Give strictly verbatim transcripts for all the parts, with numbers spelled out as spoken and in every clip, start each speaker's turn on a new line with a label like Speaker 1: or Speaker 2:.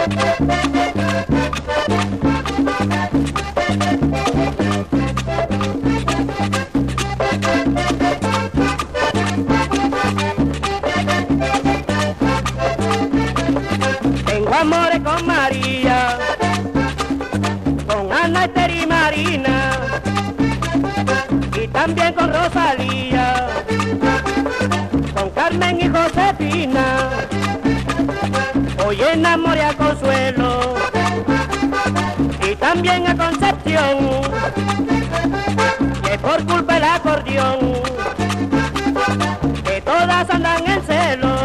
Speaker 1: Tengo amores con María, con Ana, Esther y Marina, y también con Rosalía, con Carmen y Josefina. Hoy enamoré a Consuelo y también a Concepción, que por culpa del acordeón, que todas andan en celo.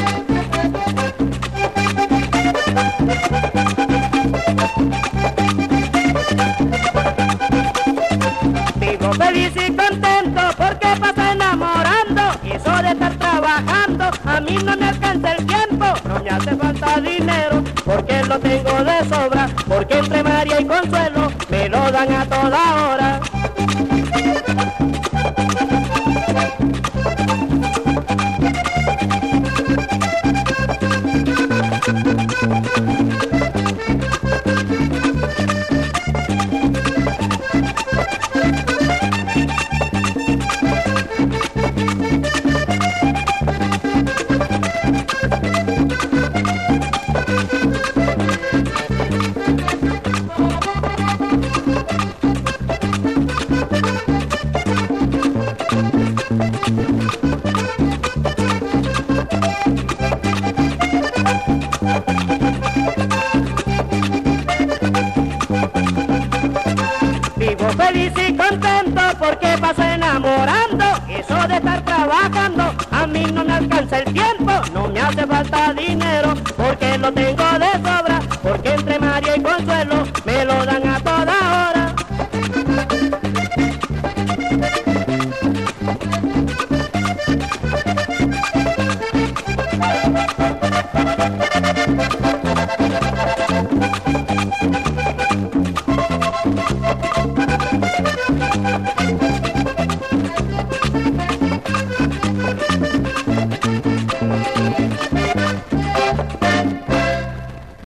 Speaker 1: Vivo feliz y contento porque paso enamorando, y eso de estar trabajando a mí no me alcanza el tiempo. No me hace falta dinero porque lo tengo de sobra, porque entre María y Consuelo me lo dan a toda hora. Vivo feliz y contento porque paso enamorando, eso de estar trabajando a mí no me alcanza el tiempo. No me hace falta dinero porque lo tengo de sobra, porque entre María y Consuelo me lo dan a toda hora.